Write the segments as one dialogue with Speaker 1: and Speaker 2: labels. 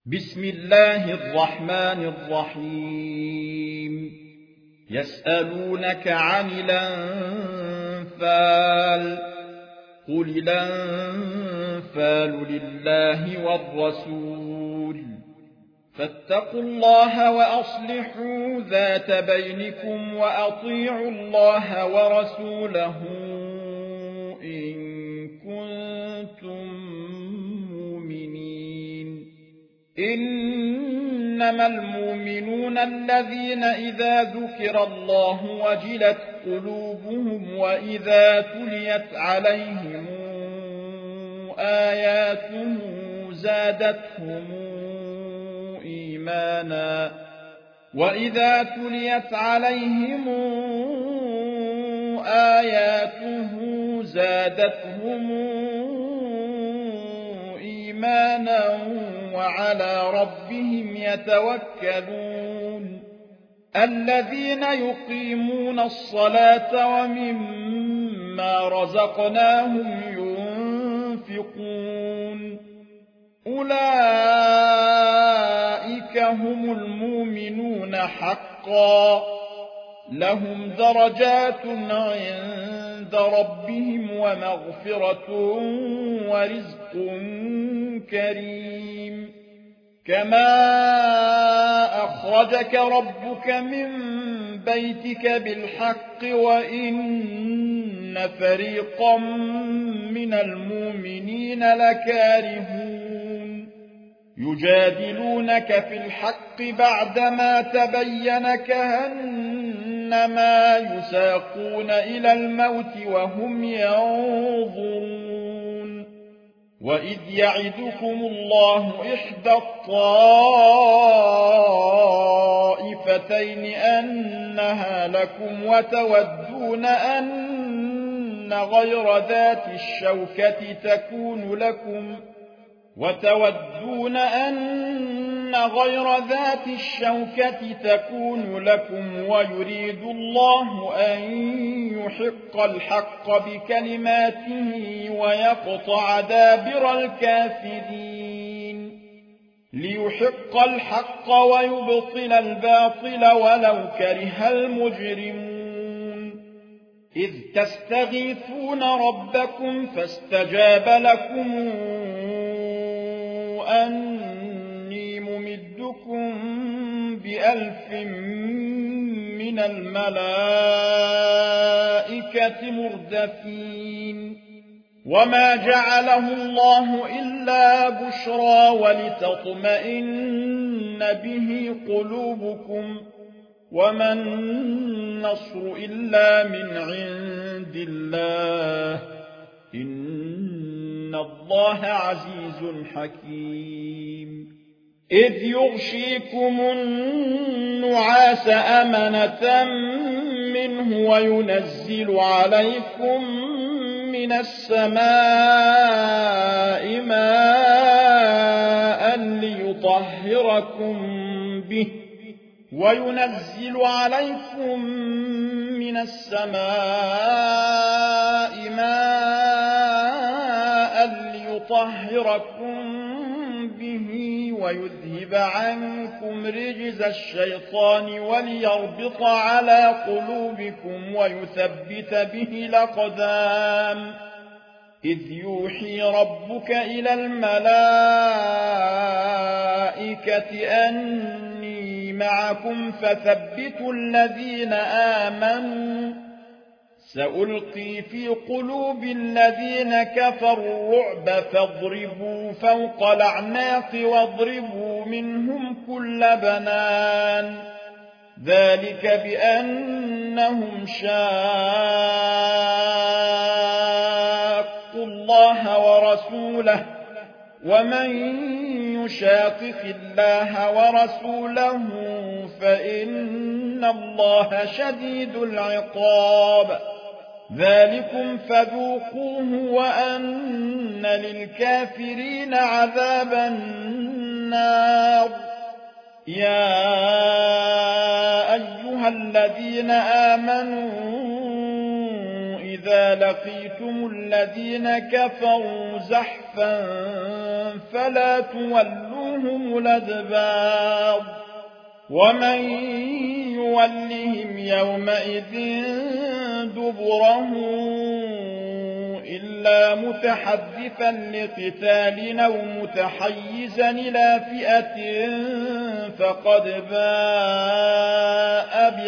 Speaker 1: بسم الله الرحمن الرحيم يسألونك عن الأنفال قل الأنفال لله والرسول فاتقوا الله وأصلحوا ذات بينكم وأطيعوا الله ورسوله إن كنتم مؤمنين. إنما المؤمنون الذين إذا ذكر الله وجلت قلوبهم وإذا تليت عليهم آياته زادتهم إيمانا وإذا تليت عليهم آياته زادتهم إيمانا وعلى ربهم يتوكلون. الذين يقيمون الصلاة ومما رزقناهم ينفقون أولئك هم المؤمنون حقا لهم درجات عند ربهم ومغفرة ورزق كريم. كما أخرجك ربك من بيتك بالحق وإن فريقا من المؤمنين لكارهون يجادلونك في الحق بعدما تبين كأنما يساقون إلى الموت وهم ينظرون. وإذ يعدكم الله إحدى الطائفتين أنها لكم وتودون أن غير ذات الشوكة تكون لكم ويريد الله أن يحق الحق بكلماته ويقطع دابر الكافرين ليحق الحق ويبطل الباطل ولو كره المجرمون. إذ تستغيثون ربكم فاستجاب لكم أني ممدكم ب1000 من الملائكة مردفين. وما جعله الله إلا بشرى ولتطمئن به قلوبكم وما النصر إلا من عند الله إن الله عزيز حكيم. إذ يغشيكم النعاس أمنة منه وينزل عليكم من السماء ماء ليطهركم به ويذهب عنكم رجز الشيطان وليربط على قلوبكم ويثبت به الأقدام. إذ يوحي ربك إلى الملائكة أني معكم فثبتوا الذين آمنوا سألقي في قلوب الذين كفروا الرعب فاضربوا فوق الأعناق واضربوا منهم كل بنان. ذلك بأنهم شاقوا الله ورسوله ومن يشاقق الله ورسوله فإن الله شديد العقاب. ذلكم فذوقوه وأن للكافرين عذاب النار. يا أيها الذين آمنوا إذا لقيتم الذين كفروا زحفا فلا تولوهم الأدبار ومن يولهم يومئذ دبره إلا متحرفا لقتال أو متحيزا إلى فئة فقد باء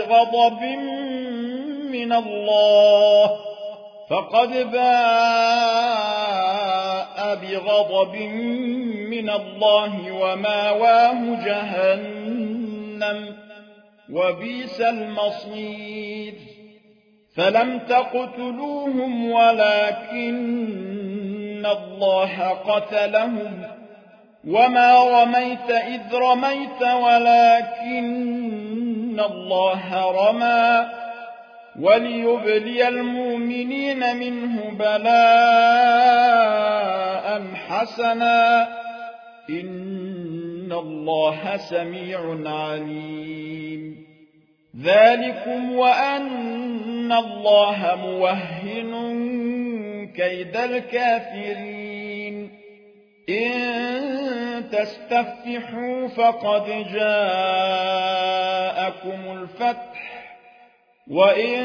Speaker 1: بغضب من الله وماواه جهنم وبئس المصير فلم تقتلوهم ولكن الله قتلهم وما رميت إذ رميت ولكن الله رمى وليبلي المؤمنين منه بلاء حسنا إن الله سميع عليم ذلكم وأن الله موهن كيد الكافرين إن تستفتحوا فقد جاءكم الفتح وإن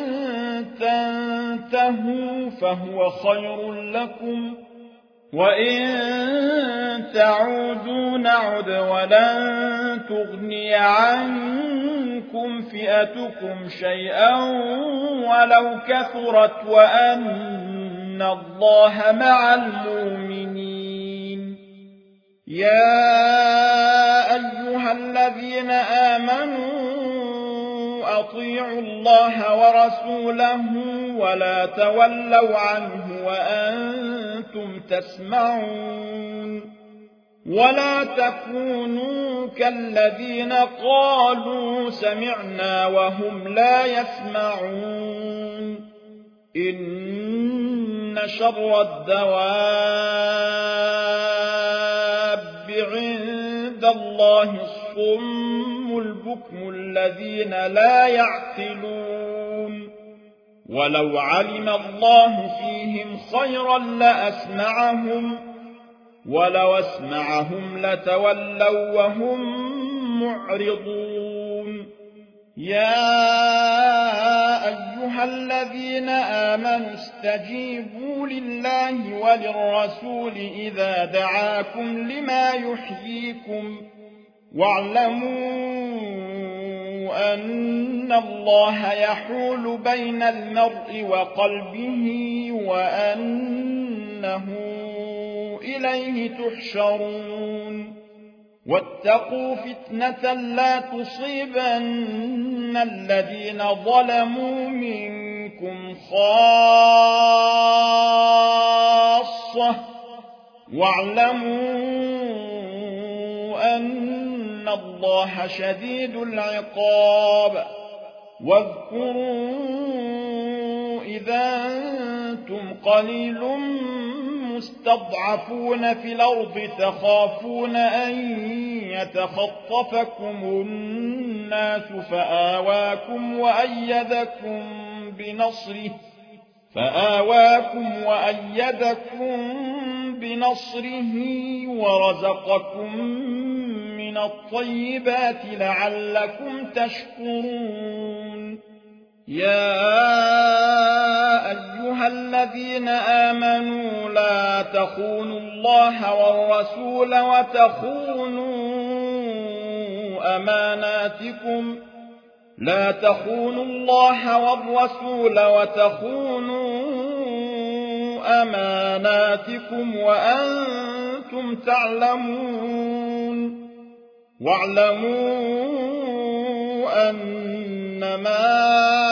Speaker 1: تنتهوا فهو خير لكم وإن تعودوا نعد ولن تغني عنكم فئتكم شيئا ولو كثرت وأن الله مع المؤمنين يا أيها الذين آمنوا أطيعوا الله ورسوله ولا تولوا عنه وأنتم تسمعون ولا تكونوا كالذين قالوا سمعنا وهم لا يسمعون إن شر الدواب عند الله الصم البكم الذين لا يعقلون ولو علم الله فيهم خيرا لأسمعهم ولو أسمعهم لتولوا وهم معرضون يا أيها الذين آمنوا استجيبوا لله وللرسول إذا دعاكم لما يحييكم واعلموا أن الله يحول بين المرء وقلبه وأنه إليه تحشرون واتقوا فتنة لا تصيبن الذين ظلموا منكم خاصة واعلموا أن الله شديد العقاب واذكروا إذا أنتم قليل مستضعفون في الأرض تخافون أن يتخطفكم الناس فآواكم وأيدكم بنصره ورزقكم من الطيبات لعلكم تشكرون يا أيها الذين آمنوا لا تخونوا الله والرسول وتخونوا أماناتكم وأنتم تعلمون واعلموا أنما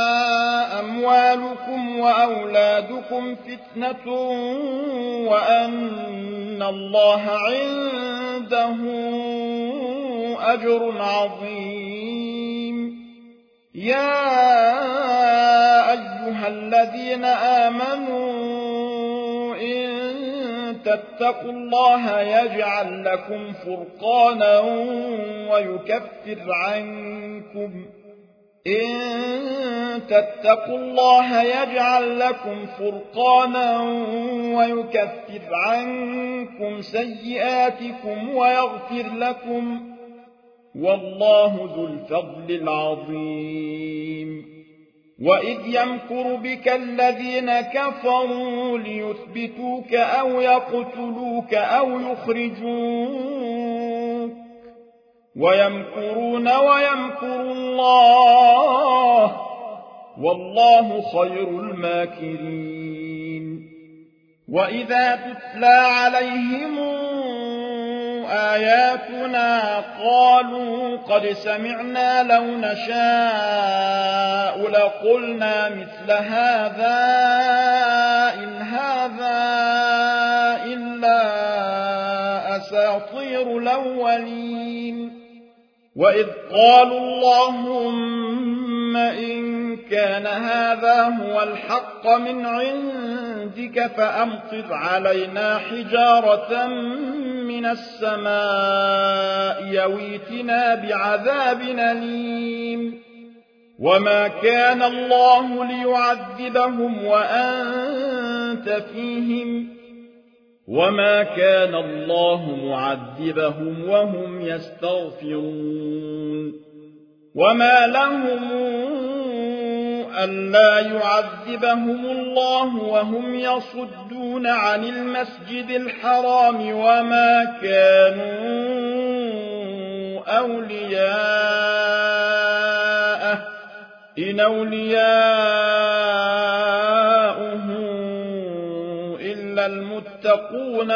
Speaker 1: أموالكم وأولادكم فتنة وأن الله عنده أجر عظيم يا أيها الذين آمنوا إن تتقوا الله يجعل إن تتقوا الله يجعل لكم فرقانا ويكفر عنكم سيئاتكم ويغفر لكم والله ذو الفضل العظيم وإذ يمكر بك الذين كفروا ليثبتوك أو يقتلوك أو يخرجوك ويمكرون ويمكر الله والله خير الماكرين وإذا تتلى عليهم آياتنا قالوا قد سمعنا لو نشاء لقلنا مثل هذا إن هذا إلا أساطير الأولين وإذ قالوا اللهم إن كان هذا هو الحق من عندك فأمطر علينا حجارة من السماء يويتنا بعذاب أليم وما كان الله ليعذبهم وأنت فيهم وما كان الله معذبهم وهم يستغفرون وما لهم ألا يعذبهم الله وهم يصدون عن المسجد الحرام وما كانوا أولياءه إن أولياؤه إلا المتقون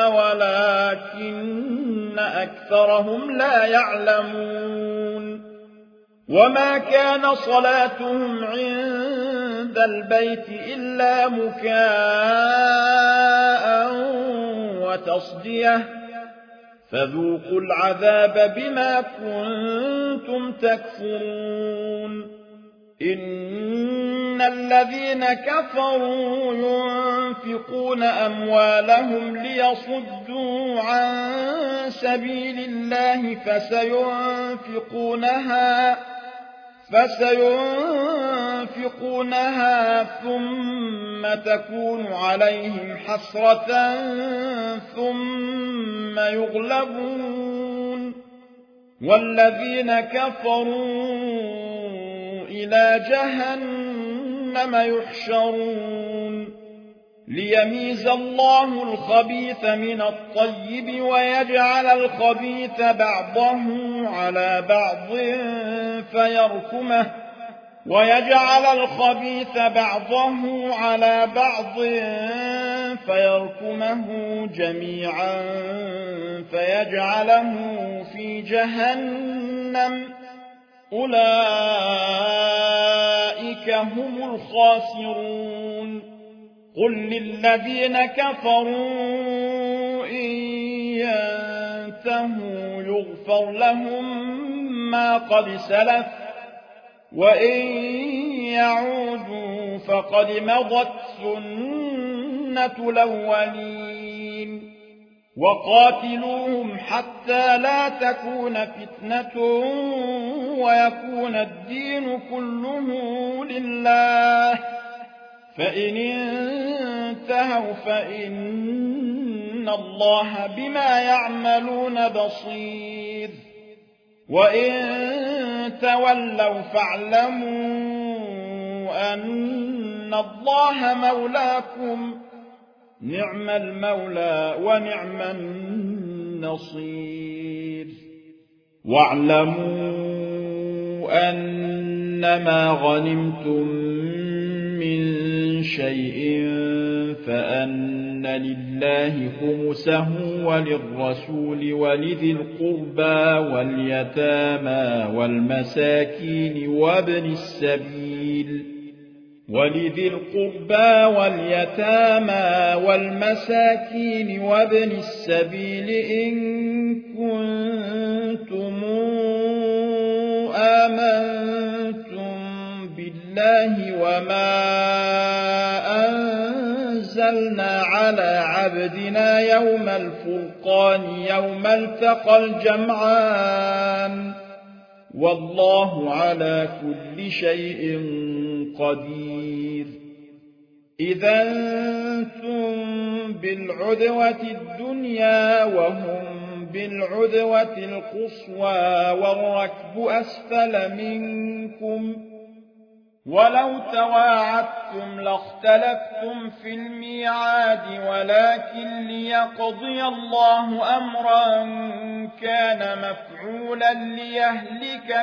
Speaker 1: ولكن أكثرهم لا يعلمون وما كان صلاتهم عند البيت إلا مكاء وتصدية فذوقوا العذاب بما كنتم تكفرون إن الذين كفروا ينفقون أموالهم ليصدوا عن سبيل الله فسينفقونها ثم تكون عليهم حسرة ثم يغلبون والذين كفروا إلى جهنم يحشرون ليميز الله الخبيث من الطيب ويجعل الخبيث بعضه على بعض فيركمه جميعا فيجعله في جهنم أولئك هم الخاسرون قل للذين كفروا إن ينتهوا يغفر لهم ما قد سلف وإن يعودوا فقد مضت سنة الأولين وقاتلوهم حتى لا تكون فتنة ويكون الدين كله لله فإن انتهوا فإن الله بما يعملون بصير وإن تولوا فاعلموا أن الله مولاكم نعم المولى ونعم النصير واعلموا أنما غنمتم من شيء فأن لله خمسه وللرسول ولذي القربى واليتامى والمساكين وابن السبيل إن كنتم آمنتم بالله وما أنزلنا على عبدنا يوم الفرقان يوم التقى الجمعان والله على كل شيء قدير. إذا أنتم بالعدوة الدنيا وهم بالعدوة القصوى والركب أسفل منكم، ولو تواعدتم لاختلفتم في الميعاد، ولكن ليقضي الله أمرا كان مفعولا ليهلك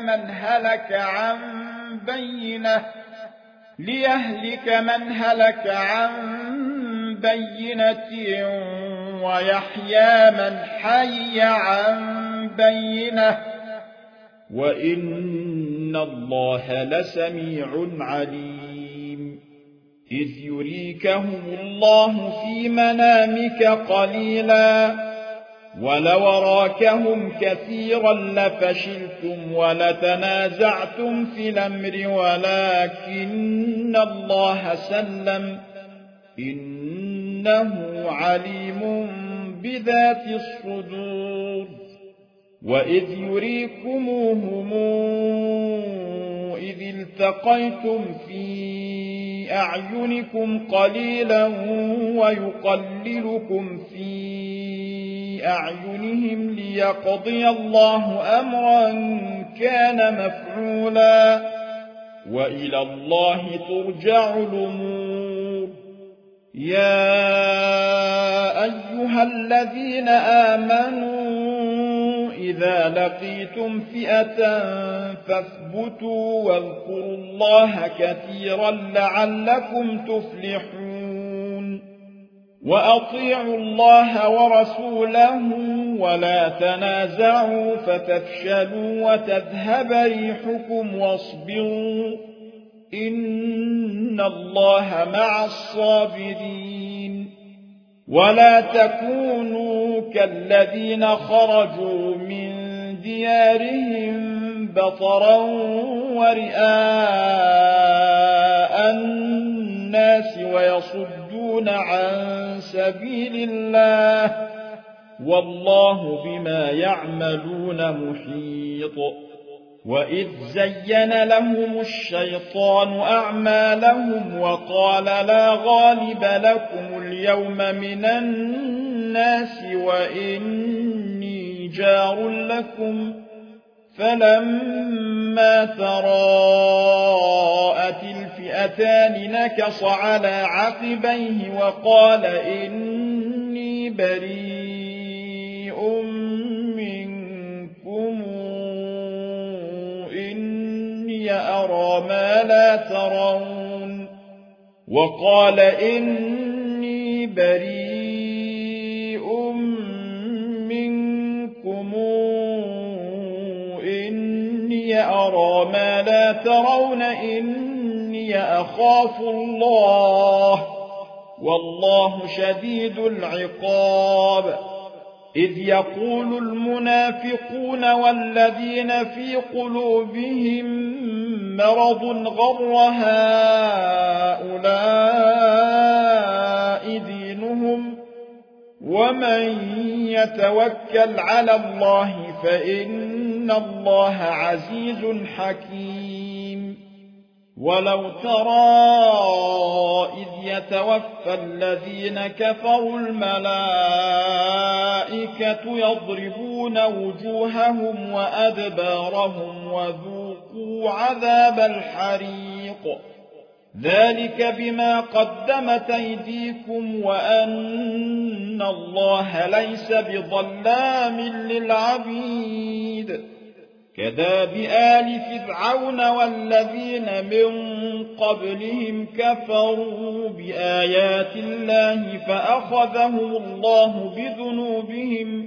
Speaker 1: من هلك عن بينة ويحيى من حي عن بينة، وإن الله لسميع عليم. إذ يريكهم الله في منامك قليلا ولو راكهم كثيرا لفشلتم ولتنازعتم في الأمر، ولكن الله سلم إنه عليم بذات الصدور. وإذ يريكموهم إذ التقيتم في أعينكم قليلا ويقللكم في أعينهم ليقضي الله أمرا كان مفعولا، وإلى الله ترجع الأمور. يا أيها الذين آمنوا إذا لقيتم فئة فاثبتوا واذكروا الله كثيرا لعلكم تفلحون. وأطيعوا الله ورسوله ولا تنازعوا فتفشلوا وتذهب ريحكم واصبروا إن الله مع الصابرين. ولا تكونوا كالذين خرجوا من ديارهم بطرا ورئاء الناس ويصدون عن سبيل الله، والله بما يعملون محيط. وإذ زين لهم الشيطان أعمالهم وقال لا غالب لكم اليوم من الناس وإني جار لكم، فلما تراءت الفئتان نكص على عقبيه وقال إني بريء منكم إني أرى ما لا ترون، وقال إني بريء منكم إني أرى ما لا ترون إني أخاف الله والله شديد العقاب. إذ يقول المنافقون والذين في قلوبهم مرض غر هؤلاء دينهم ومن يتوكل على الله فإن الله عزيز حكيم. ولو ترى إذ يتوفى الذين كفروا الملائكة يضربون وجوههم وأدبارهم وذوقوا عذاب الحريق، ذلك بما قدمت أيديكم وأن الله ليس بظلام للعبيد. كداب آل فرعون والذين من قبلهم كفروا بآيات الله فأخذهم الله بذنوبهم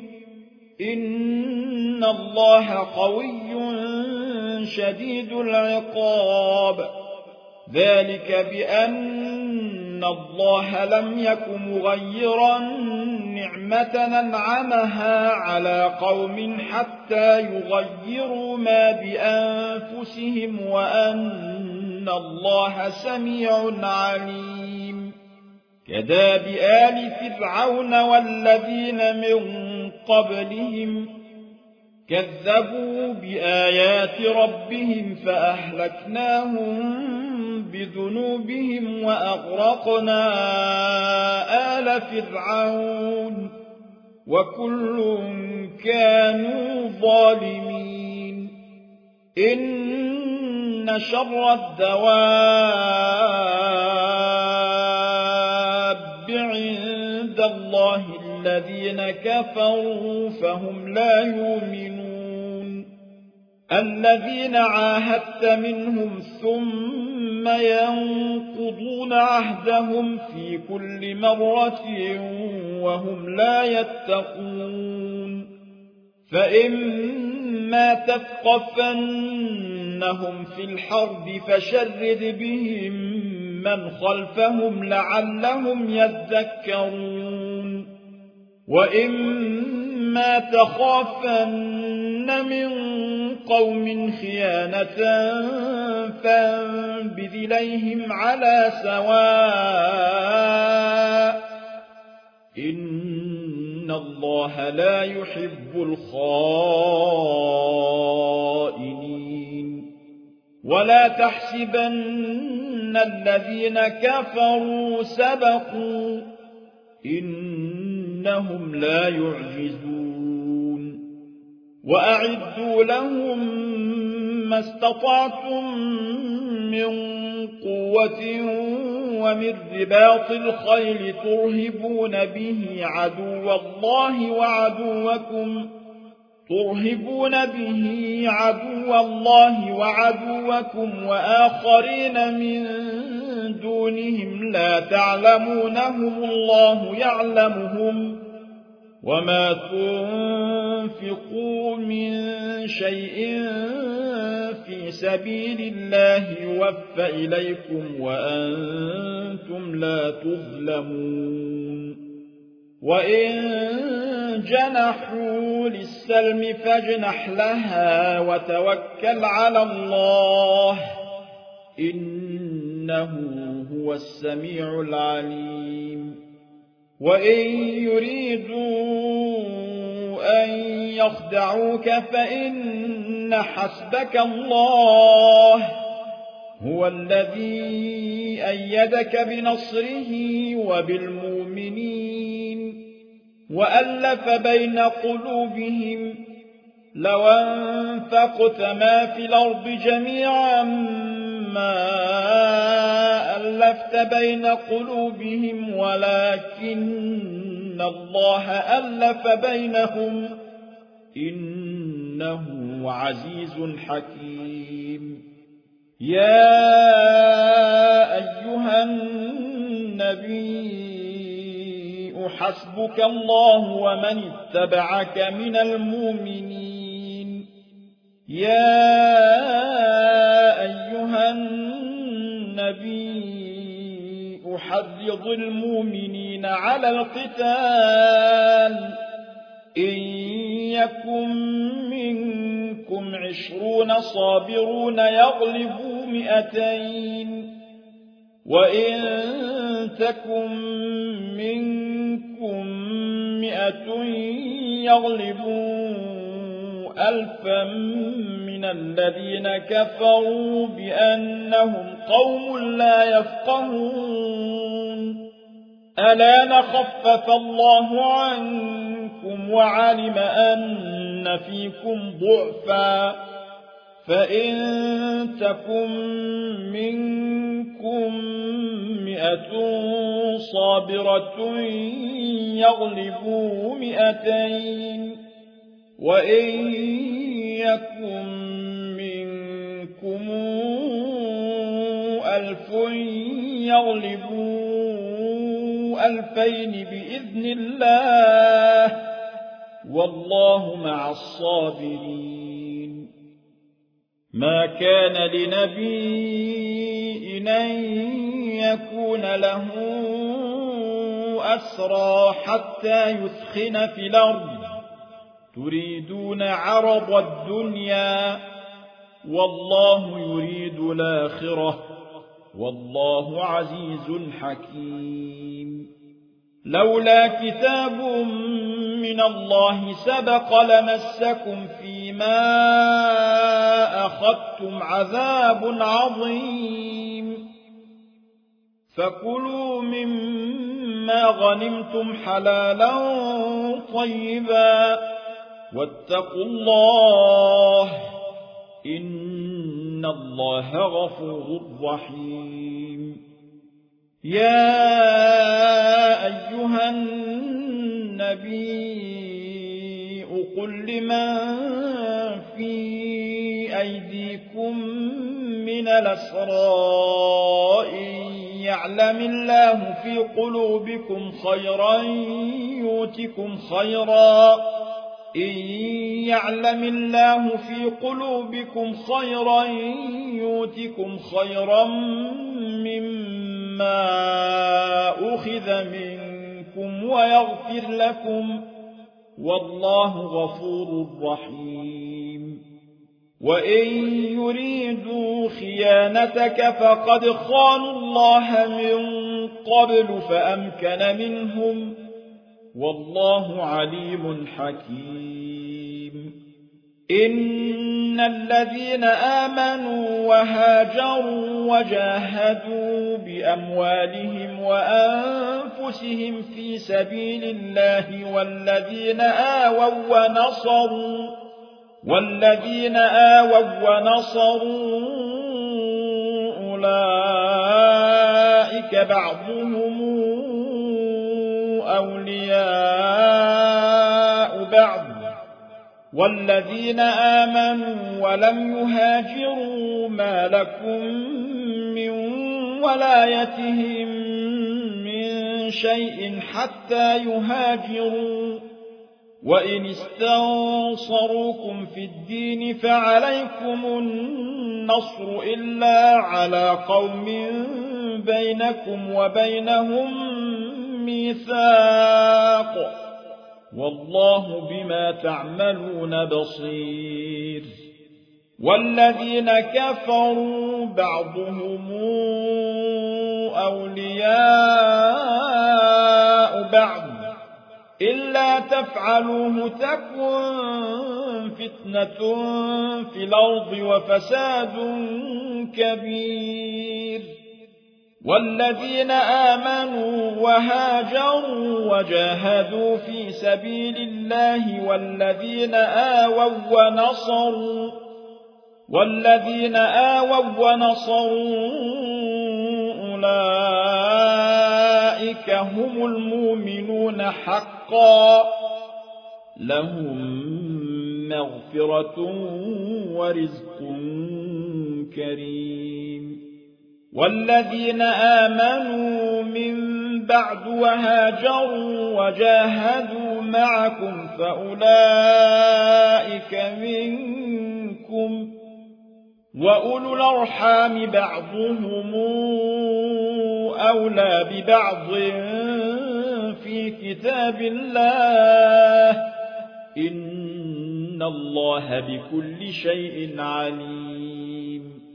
Speaker 1: إن الله قوي شديد العقاب. ذلك بأن الله لم يك مغيرا نعمة أنعمها على قوم حتى يغيروا ما بأنفسهم وأن الله سميع عليم. كداب آل فرعون والذين من قبلهم كذبوا بآيات ربهم فأهلكناهم بذنوبهم وأغرقنا آل فرعون وكل كانوا ظالمين إن شر الدواب عند الله الذين كفروا فهم لا يؤمنون الذين عاهدت منهم ثم ينقضون عهدهم في كل مرة وهم لا يتقون فإما تثقفنهم في الحرب فشرد بهم من خلفهم لعلهم يذكرون وإما تخافن من قوم خيانة فانبذ إليهم على سواء إن الله لا يحب الخائنين ولا تحسبن الذين كفروا سبقوا إنهم لا يعجزون وأعدوا لهم ما استطعتم من قوة ومن رباط الخيل ترهبون به عدو الله وعدوكم وآخرين من دونهم لا تعلمونهم الله يعلمهم وما تنفقوا من شيء في سبيل الله يوفى إليكم وأنتم لا تظلمون وإن جنحوا للسلم فاجنح لها وتوكل على الله إنه هو السميع العليم وإن يريدوا أن يخدعوك فإن حسبك الله هو الذي أيدك بنصره وبالمؤمنين وألف بين قلوبهم لو أنفقت ما في الأرض جميعا ما ألفت بين قلوبهم ولكن الله ألف بينهم إنه عزيز حكيم يا أيها النبي حسبك الله ومن اتبعك من المؤمنين يا أيها النبي حرض المؤمنين على القتال إن يكن منكم 20 صابرون يغلبوا 200 وإن تكن منكم 100 يغلبوا 1000 من الذين كفروا بأنهم قوم لا يفقهون ألا خفف الله عنكم وعلم أن فيكم ضعفا فإن تكن منكم 100 صابرة يغلبوا 200 وإن يكن منكم 1000 يغلبوا 2000 بإذن الله والله مع الصابرين ما كان لنبي أن يكون له أسرى حتى يثخن في الأرض تريدون عرض الدنيا والله يريد الآخرة والله عزيز حكيم لولا كتاب من الله سبق لمسكم فيما أخذتم عذاب عظيم فكلوا مما غنمتم حلالا طيبا واتقوا الله إن الله غفور رحيم يا أيها النبي قل لمن في أيديكم من الأسرى إن يعلم الله في قلوبكم خيرا يؤتكم خيرا إن يعلم الله في قلوبكم خيرا يؤتكم خيرا مما أخذ منكم ويغفر لكم والله غفور رحيم وإن يريدوا خيانتك فقد خانوا الله من قبل فأمكن منهم والله عليم حكيم إن الذين آمنوا وهاجروا وجاهدوا بأموالهم وأنفسهم في سبيل الله والذين آووا ونصروا أولئك بعضهم أولياء بعض والذين آمنوا ولم يهاجروا ما لكم من ولايتهم من شيء حتى يهاجروا وإن استنصروكم في الدين فعليكم النصر إلا على قوم بينكم وبينهم ميثاق والله بما تعملون بصير والذين كفروا بعضهم أولياء بعض إلا تفعلوه تكن فتنة في الأرض وفساد كبير والذين آمنوا وهاجروا وجاهدوا في سبيل الله والذين آووا ونصروا أولئك هم المؤمنون حقا لهم مغفرة ورزق كريم والذين آمنوا من بعد وهاجروا وجاهدوا معكم فأولئك منكم وأولو الأرحام بعضهم أولى ببعض في كتاب الله إن الله بكل شيء عليم